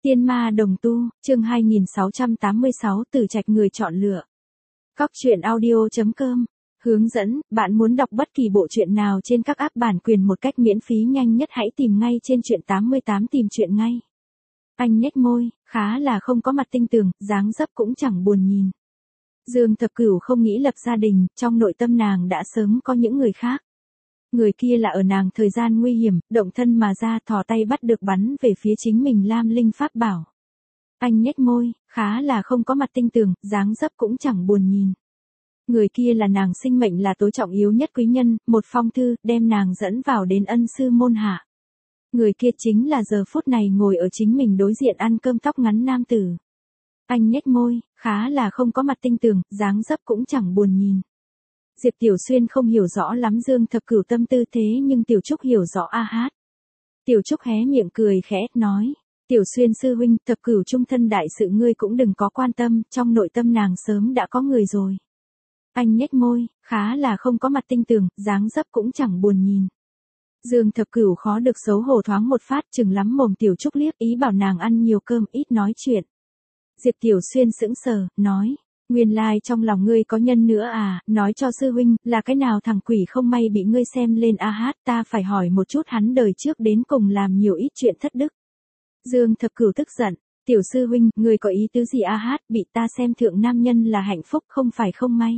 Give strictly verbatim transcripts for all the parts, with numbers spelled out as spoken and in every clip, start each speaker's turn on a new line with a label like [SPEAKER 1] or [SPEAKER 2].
[SPEAKER 1] Tiên ma đồng tu, chương hai nghìn sáu trăm tám mươi sáu Tử Trạch người chọn lựa. Cóc truyện audio chấm com. Hướng dẫn, bạn muốn đọc bất kỳ bộ truyện nào trên các app bản quyền một cách miễn phí nhanh nhất hãy tìm ngay trên truyện tám mươi tám tìm truyện ngay. Anh nhếch môi, khá là không có mặt tinh tường, dáng dấp cũng chẳng buồn nhìn. Dương Thập Cửu không nghĩ lập gia đình, trong nội tâm nàng đã sớm có những người khác. Người kia là ở nàng thời gian nguy hiểm, động thân mà ra thò tay bắt được bắn về phía chính mình Lam Linh Pháp Bảo. Anh nhếch môi, khá là không có mặt tinh tường, dáng dấp cũng chẳng buồn nhìn. Người kia là nàng sinh mệnh là tối trọng yếu nhất quý nhân, một phong thư, đem nàng dẫn vào đến ân sư môn hạ. Người kia chính là giờ phút này ngồi ở chính mình đối diện ăn cơm tóc ngắn nam tử. Anh nhếch môi, khá là không có mặt tinh tường, dáng dấp cũng chẳng buồn nhìn. Diệp Tiểu Xuyên không hiểu rõ lắm Dương Thập Cửu tâm tư thế nhưng Tiểu Trúc hiểu rõ a hát. Tiểu Trúc hé miệng cười khẽ, nói. Tiểu Xuyên sư huynh, Thập Cửu trung thân đại sự ngươi cũng đừng có quan tâm, trong nội tâm nàng sớm đã có người rồi. Anh nhếch môi, khá là không có mặt tinh tường, dáng dấp cũng chẳng buồn nhìn. Dương Thập Cửu khó được xấu hổ thoáng một phát chừng lắm mồm Tiểu Trúc liếc ý bảo nàng ăn nhiều cơm ít nói chuyện. Diệp Tiểu Xuyên sững sờ, nói. Nguyên lai trong lòng ngươi có nhân nữa à, nói cho sư huynh, là cái nào thằng quỷ không may bị ngươi xem lên a hát, ta phải hỏi một chút hắn đời trước đến cùng làm nhiều ít chuyện thất đức. Dương Thập Cửu tức giận, tiểu sư huynh, ngươi có ý tứ gì a hát, bị ta xem thượng nam nhân là hạnh phúc không phải không may.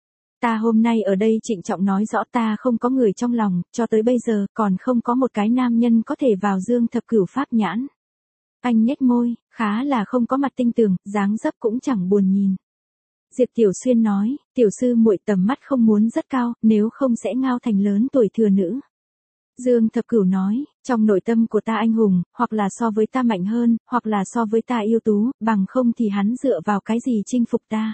[SPEAKER 1] Ta hôm nay ở đây trịnh trọng nói rõ ta không có người trong lòng, cho tới bây giờ còn không có một cái nam nhân có thể vào Dương Thập Cửu pháp nhãn. Anh nhếch môi, khá là không có mặt tinh tường, dáng dấp cũng chẳng buồn nhìn. Diệp Tiểu Xuyên nói, tiểu sư muội tầm mắt không muốn rất cao, nếu không sẽ ngao thành lớn tuổi thừa nữ. Dương Thập Cửu nói, trong nội tâm của ta anh hùng, hoặc là so với ta mạnh hơn, hoặc là so với ta yêu tú, bằng không thì hắn dựa vào cái gì chinh phục ta.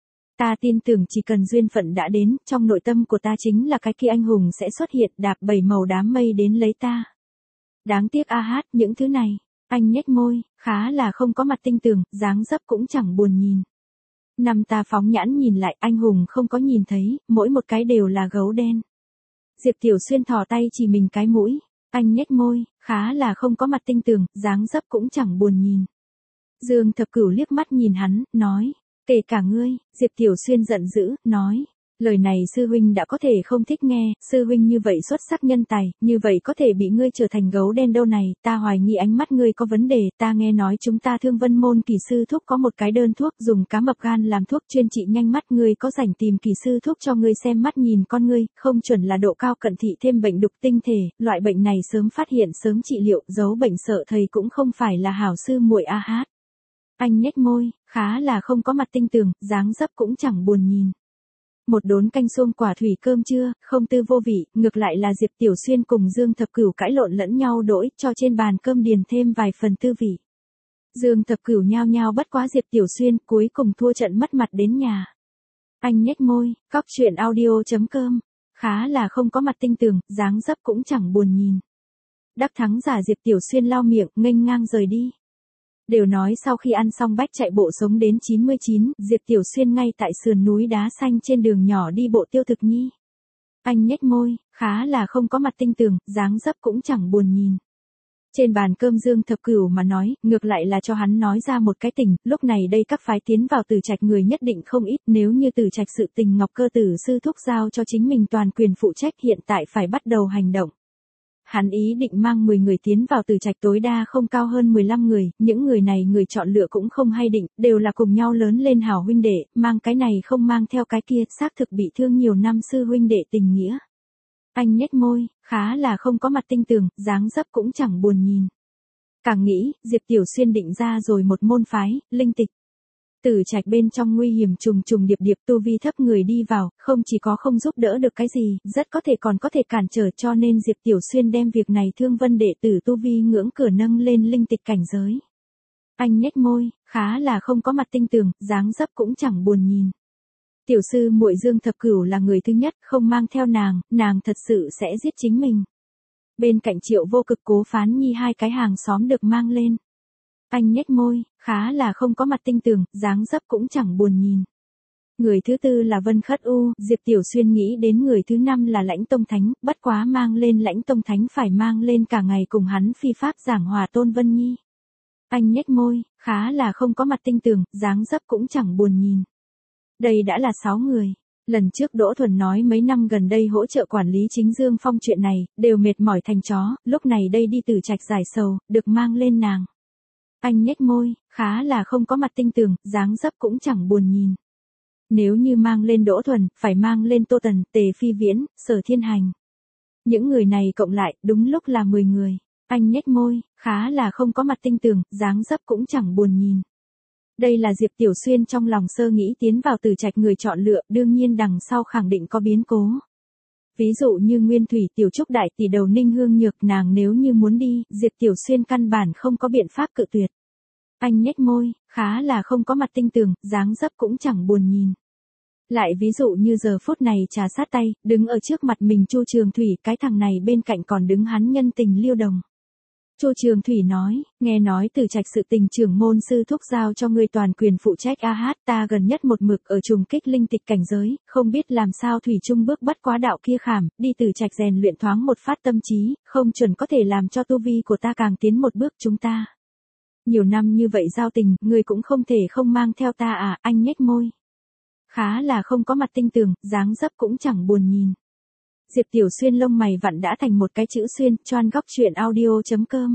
[SPEAKER 1] Ta tin tưởng chỉ cần duyên phận đã đến, trong nội tâm của ta chính là cái kia anh hùng sẽ xuất hiện đạp bảy màu đám mây đến lấy ta. Đáng tiếc a hát, những thứ này, anh nhếch môi, khá là không có mặt tinh tường, dáng dấp cũng chẳng buồn nhìn. Năm ta phóng nhãn nhìn lại, anh hùng không có nhìn thấy, mỗi một cái đều là gấu đen. Diệp Tiểu Xuyên thò tay chỉ mình cái mũi, anh nhếch môi, khá là không có mặt tinh tường, dáng dấp cũng chẳng buồn nhìn. Dương Thập Cửu liếc mắt nhìn hắn, nói, kể cả ngươi. Diệp Tiểu Xuyên giận dữ, nói, lời này sư huynh đã có thể không thích nghe, sư huynh như vậy xuất sắc nhân tài, như vậy có thể bị ngươi trở thành gấu đen đâu này, ta hoài nghi ánh mắt ngươi có vấn đề, ta nghe nói chúng ta Thương Vân môn kỳ sư thuốc có một cái đơn thuốc dùng cá mập gan làm thuốc chuyên trị nhanh mắt, ngươi có rảnh tìm kỳ sư thuốc cho ngươi xem mắt nhìn con ngươi, không chuẩn là độ cao cận thị thêm bệnh đục tinh thể, loại bệnh này sớm phát hiện sớm trị liệu, giấu bệnh sợ thầy cũng không phải là hảo sư muội a hát. Anh nhếch môi, khá là không có mặt tinh tường, dáng dấp cũng chẳng buồn nhìn. Một đốn canh xuông quả thủy cơm trưa, không tư vô vị, ngược lại là Diệp Tiểu Xuyên cùng Dương Thập Cửu cãi lộn lẫn nhau đỗi, cho trên bàn cơm điền thêm vài phần tư vị. Dương Thập Cửu nhao nhao bất quá Diệp Tiểu Xuyên, cuối cùng thua trận mất mặt đến nhà. Anh nhếch môi, cóc truyện audio chấm com, khá là không có mặt tinh tường, dáng dấp cũng chẳng buồn nhìn. Đắc thắng giả Diệp Tiểu Xuyên lau miệng, nghênh ngang rời đi. Đều nói sau khi ăn xong bách chạy bộ sống đến chín mươi chín, Diệp Tiểu Xuyên ngay tại sườn núi đá xanh trên đường nhỏ đi bộ tiêu thực nhi. Anh nhếch môi, khá là không có mặt tinh tường, dáng dấp cũng chẳng buồn nhìn. Trên bàn cơm Dương Thập Cửu mà nói, ngược lại là cho hắn nói ra một cái tình, lúc này đây các phái tiến vào Tử Trạch người nhất định không ít, nếu như Tử Trạch sự tình Ngọc Cơ Tử sư thúc giao cho chính mình toàn quyền phụ trách hiện tại phải bắt đầu hành động. Hắn ý định mang mười người tiến vào Tử Trạch tối đa không cao hơn mười lăm người, những người này người chọn lựa cũng không hay định, đều là cùng nhau lớn lên hảo huynh đệ, mang cái này không mang theo cái kia, xác thực bị thương nhiều năm sư huynh đệ tình nghĩa. Anh nhếch môi, khá là không có mặt tinh tường, dáng dấp cũng chẳng buồn nhìn. Càng nghĩ, Diệp Tiểu Xuyên định ra rồi một môn phái, linh tịch. Tử Trạch bên trong nguy hiểm trùng trùng điệp điệp, tu vi thấp người đi vào, không chỉ có không giúp đỡ được cái gì, rất có thể còn có thể cản trở, cho nên Diệp Tiểu Xuyên đem việc này Thương Vân đệ tử tu vi ngưỡng cửa nâng lên linh tịch cảnh giới. Anh nhếch môi, khá là không có mặt tinh tường, dáng dấp cũng chẳng buồn nhìn. Tiểu sư muội Dương Thập Cửu là người thứ nhất, không mang theo nàng, nàng thật sự sẽ giết chính mình. Bên cạnh Triệu Vô Cực Cố Phán Nhi hai cái hàng xóm được mang lên. Anh nhếch môi, khá là không có mặt tinh tường, dáng dấp cũng chẳng buồn nhìn. Người thứ tư là Vân Khất U, Diệp Tiểu Xuyên nghĩ đến người thứ năm là Lãnh Tông Thánh, bất quá mang lên Lãnh Tông Thánh phải mang lên cả ngày cùng hắn phi pháp giảng hòa Tôn Vân Nhi. Anh nhếch môi, khá là không có mặt tinh tường, dáng dấp cũng chẳng buồn nhìn. Đây đã là sáu người. Lần trước Đỗ Thuần nói mấy năm gần đây hỗ trợ quản lý chính Dương Phong chuyện này, đều mệt mỏi thành chó, lúc này đây đi Tử Trạch giải sầu, được mang lên nàng. Anh nhếch môi, khá là không có mặt tinh tường, dáng dấp cũng chẳng buồn nhìn. Nếu như mang lên Đỗ Thuần, phải mang lên Tô Tần, Tề Phi Viễn, Sở Thiên Hành. Những người này cộng lại, đúng lúc là mười người. Anh nhếch môi, khá là không có mặt tinh tường, dáng dấp cũng chẳng buồn nhìn. Đây là Diệp Tiểu Xuyên trong lòng sơ nghĩ tiến vào Tử Trạch người chọn lựa, đương nhiên đằng sau khẳng định có biến cố. Ví dụ như Nguyên Thủy Tiểu Trúc đại tỷ đầu Ninh Hương Nhược, nàng nếu như muốn đi, Diệp Tiểu Xuyên căn bản không có biện pháp cự tuyệt. Anh nhếch môi, khá là không có mặt tinh tường, dáng dấp cũng chẳng buồn nhìn. Lại ví dụ như giờ phút này trà sát tay, đứng ở trước mặt mình Chu Trường Thủy, cái thằng này bên cạnh còn đứng hắn nhân tình Liêu Đồng. Chu Trường Thủy nói, nghe nói Tử Trạch sự tình trưởng môn sư thúc giao cho ngươi toàn quyền phụ trách a hát, ta gần nhất một mực ở trùng kích linh tịch cảnh giới, không biết làm sao Thủy Trung bước bắt quá đạo kia khảm, đi Tử Trạch rèn luyện thoáng một phát tâm trí, không chuẩn có thể làm cho tu vi của ta càng tiến một bước chúng ta. Nhiều năm như vậy giao tình, ngươi cũng không thể không mang theo ta à, anh nhếch môi. Khá là không có mặt tinh tường, dáng dấp cũng chẳng buồn nhìn. Diệp Tiểu Xuyên lông mày vặn đã thành một cái chữ xuyên, choan góc truyện audio chấm com.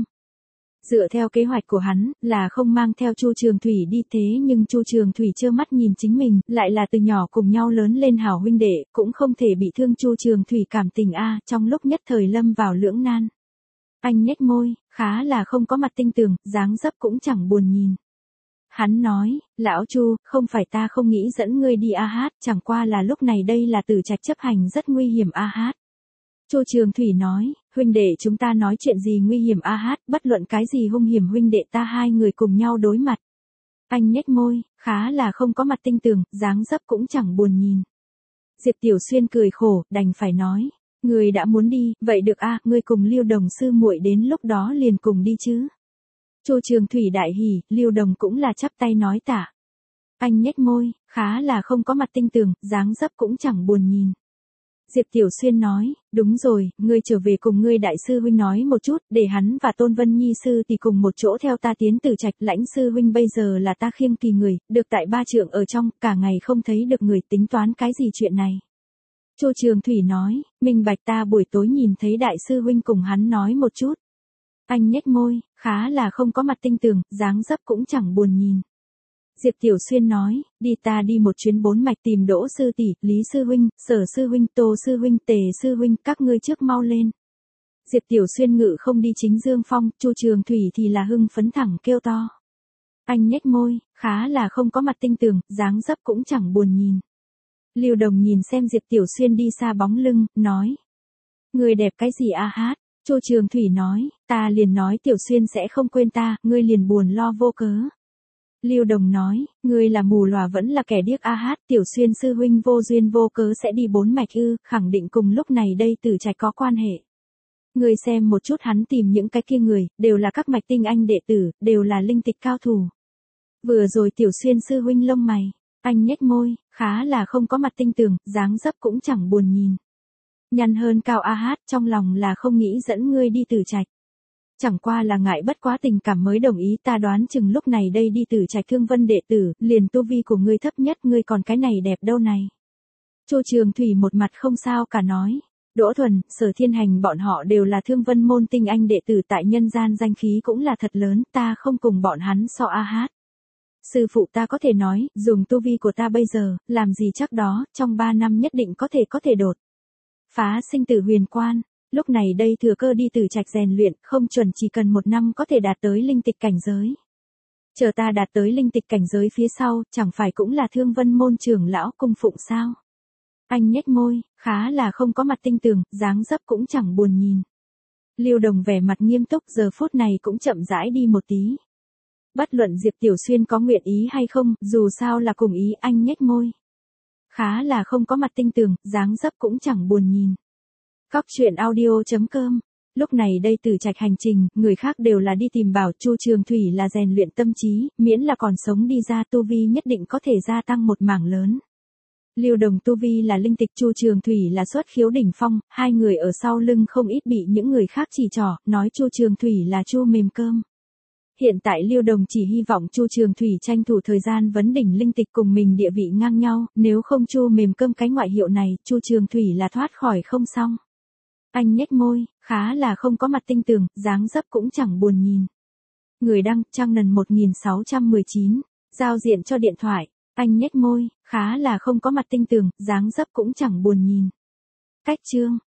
[SPEAKER 1] Dựa theo kế hoạch của hắn, là không mang theo Chu Trường Thủy đi, thế nhưng Chu Trường Thủy trơ mắt nhìn chính mình, lại là từ nhỏ cùng nhau lớn lên hảo huynh đệ, cũng không thể bị thương Chu Trường Thủy cảm tình a, trong lúc nhất thời lâm vào lưỡng nan. Anh nhếch môi, khá là không có mặt tinh tường, dáng dấp cũng chẳng buồn nhìn. Hắn nói, lão Chu, không phải ta không nghĩ dẫn ngươi đi a hát, chẳng qua là lúc này đây là Tử Trạch chấp hành rất nguy hiểm a hát. Chu Trường Thủy nói, huynh đệ chúng ta nói chuyện gì nguy hiểm a hát, bất luận cái gì hung hiểm huynh đệ ta hai người cùng nhau đối mặt. Anh nhếch môi, khá là không có mặt tinh tường, dáng dấp cũng chẳng buồn nhìn. Diệp Tiểu Xuyên cười khổ, đành phải nói, ngươi đã muốn đi, vậy được a, ngươi cùng Liêu Đồng sư muội đến lúc đó liền cùng đi chứ. Chu Trường Thủy đại hỉ, Liêu Đồng cũng là chắp tay nói tạ. Anh nhếch môi, khá là không có mặt tinh tường, dáng dấp cũng chẳng buồn nhìn. Diệp Tiểu Xuyên nói, đúng rồi, ngươi trở về cùng ngươi đại sư huynh nói một chút, để hắn và Tôn Vân Nhi sư thì cùng một chỗ theo ta tiến Tử Trạch, lãnh sư huynh bây giờ là ta khiêng kỳ người, được tại ba trượng ở trong, cả ngày không thấy được người, tính toán cái gì chuyện này. Chu Trường Thủy nói, minh bạch, ta buổi tối nhìn thấy đại sư huynh cùng hắn nói một chút. Anh nhếch môi, khá là không có mặt tinh tường, dáng dấp cũng chẳng buồn nhìn. Diệp Tiểu Xuyên nói, đi ta đi một chuyến bốn mạch tìm Đỗ sư tỷ, Lý sư huynh, Sở sư huynh, Tô sư huynh, Tề sư huynh, các ngươi trước mau lên. Diệp Tiểu Xuyên ngự không đi chính Dương Phong, Chu Trường Thủy thì là hưng phấn thẳng kêu to. Anh nhếch môi, khá là không có mặt tinh tường, dáng dấp cũng chẳng buồn nhìn. Liêu Đồng nhìn xem Diệp Tiểu Xuyên đi xa bóng lưng, nói. Người đẹp cái gì a hát? Chu Trường Thủy nói, ta liền nói Tiểu Xuyên sẽ không quên ta, ngươi liền buồn lo vô cớ. Liêu Đồng nói, ngươi là mù lòa vẫn là kẻ điếc a hát, Tiểu Xuyên sư huynh vô duyên vô cớ sẽ đi bốn mạch ư, khẳng định cùng lúc này đây Tử Trạch có quan hệ. Ngươi xem một chút hắn tìm những cái kia người, đều là các mạch tinh anh đệ tử, đều là linh tịch cao thủ. Vừa rồi Tiểu Xuyên sư huynh lông mày, anh nhếch môi, khá là không có mặt tinh tường, dáng dấp cũng chẳng buồn nhìn. Nhăn hơn cao a hát, trong lòng là không nghĩ dẫn ngươi đi Tử Trạch. Chẳng qua là ngại bất quá tình cảm mới đồng ý, ta đoán chừng lúc này đây đi Tử Trạch Thương Vân đệ tử, liền tu vi của ngươi thấp nhất, ngươi còn cái này đẹp đâu này. Chu Trường Thủy một mặt không sao cả nói, Đỗ Thuần, Sở Thiên Hành bọn họ đều là Thương Vân môn tinh anh đệ tử tại nhân gian danh khí cũng là thật lớn, ta không cùng bọn hắn so a hát. Sư phụ ta có thể nói, dùng tu vi của ta bây giờ, làm gì chắc đó, trong ba năm nhất định có thể có thể đột phá sinh tử huyền quan. Lúc này đây thừa cơ đi Tử Trạch rèn luyện, không chuẩn chỉ cần một năm có thể đạt tới linh tịch cảnh giới. Chờ ta đạt tới linh tịch cảnh giới phía sau, chẳng phải cũng là Thương Vân môn trưởng lão cung phụng sao? Anh nhếch môi, khá là không có mặt tinh tường, dáng dấp cũng chẳng buồn nhìn. Liêu Đồng vẻ mặt nghiêm túc, giờ phút này cũng chậm rãi đi một tí. Bất luận Diệp Tiểu Xuyên có nguyện ý hay không, dù sao là cùng ý, anh nhếch môi. Khá là không có mặt tinh tường, dáng dấp cũng chẳng buồn nhìn. Góc truyện audio chấm com. Lúc này đây Tử Trạch hành trình, người khác đều là đi tìm bảo, Chu Trường Thủy là rèn luyện tâm trí, miễn là còn sống đi ra tu vi nhất định có thể gia tăng một mảng lớn. Liêu Đồng tu vi là linh tịch, Chu Trường Thủy là xuất khiếu đỉnh phong, hai người ở sau lưng không ít bị những người khác chỉ trỏ, nói Chu Trường Thủy là Chu mềm cơm. Hiện tại Liêu Đồng chỉ hy vọng Chu Trường Thủy tranh thủ thời gian vấn đỉnh linh tịch cùng mình địa vị ngang nhau, nếu không Chu mềm cơm cái ngoại hiệu này, Chu Trường Thủy là thoát khỏi không xong. Anh nhếch môi, khá là không có mặt tinh tường, dáng dấp cũng chẳng buồn nhìn. Người đăng, Trang Nần một nghìn sáu trăm mười chín, giao diện cho điện thoại. Anh nhếch môi, khá là không có mặt tinh tường, dáng dấp cũng chẳng buồn nhìn. Cách chương.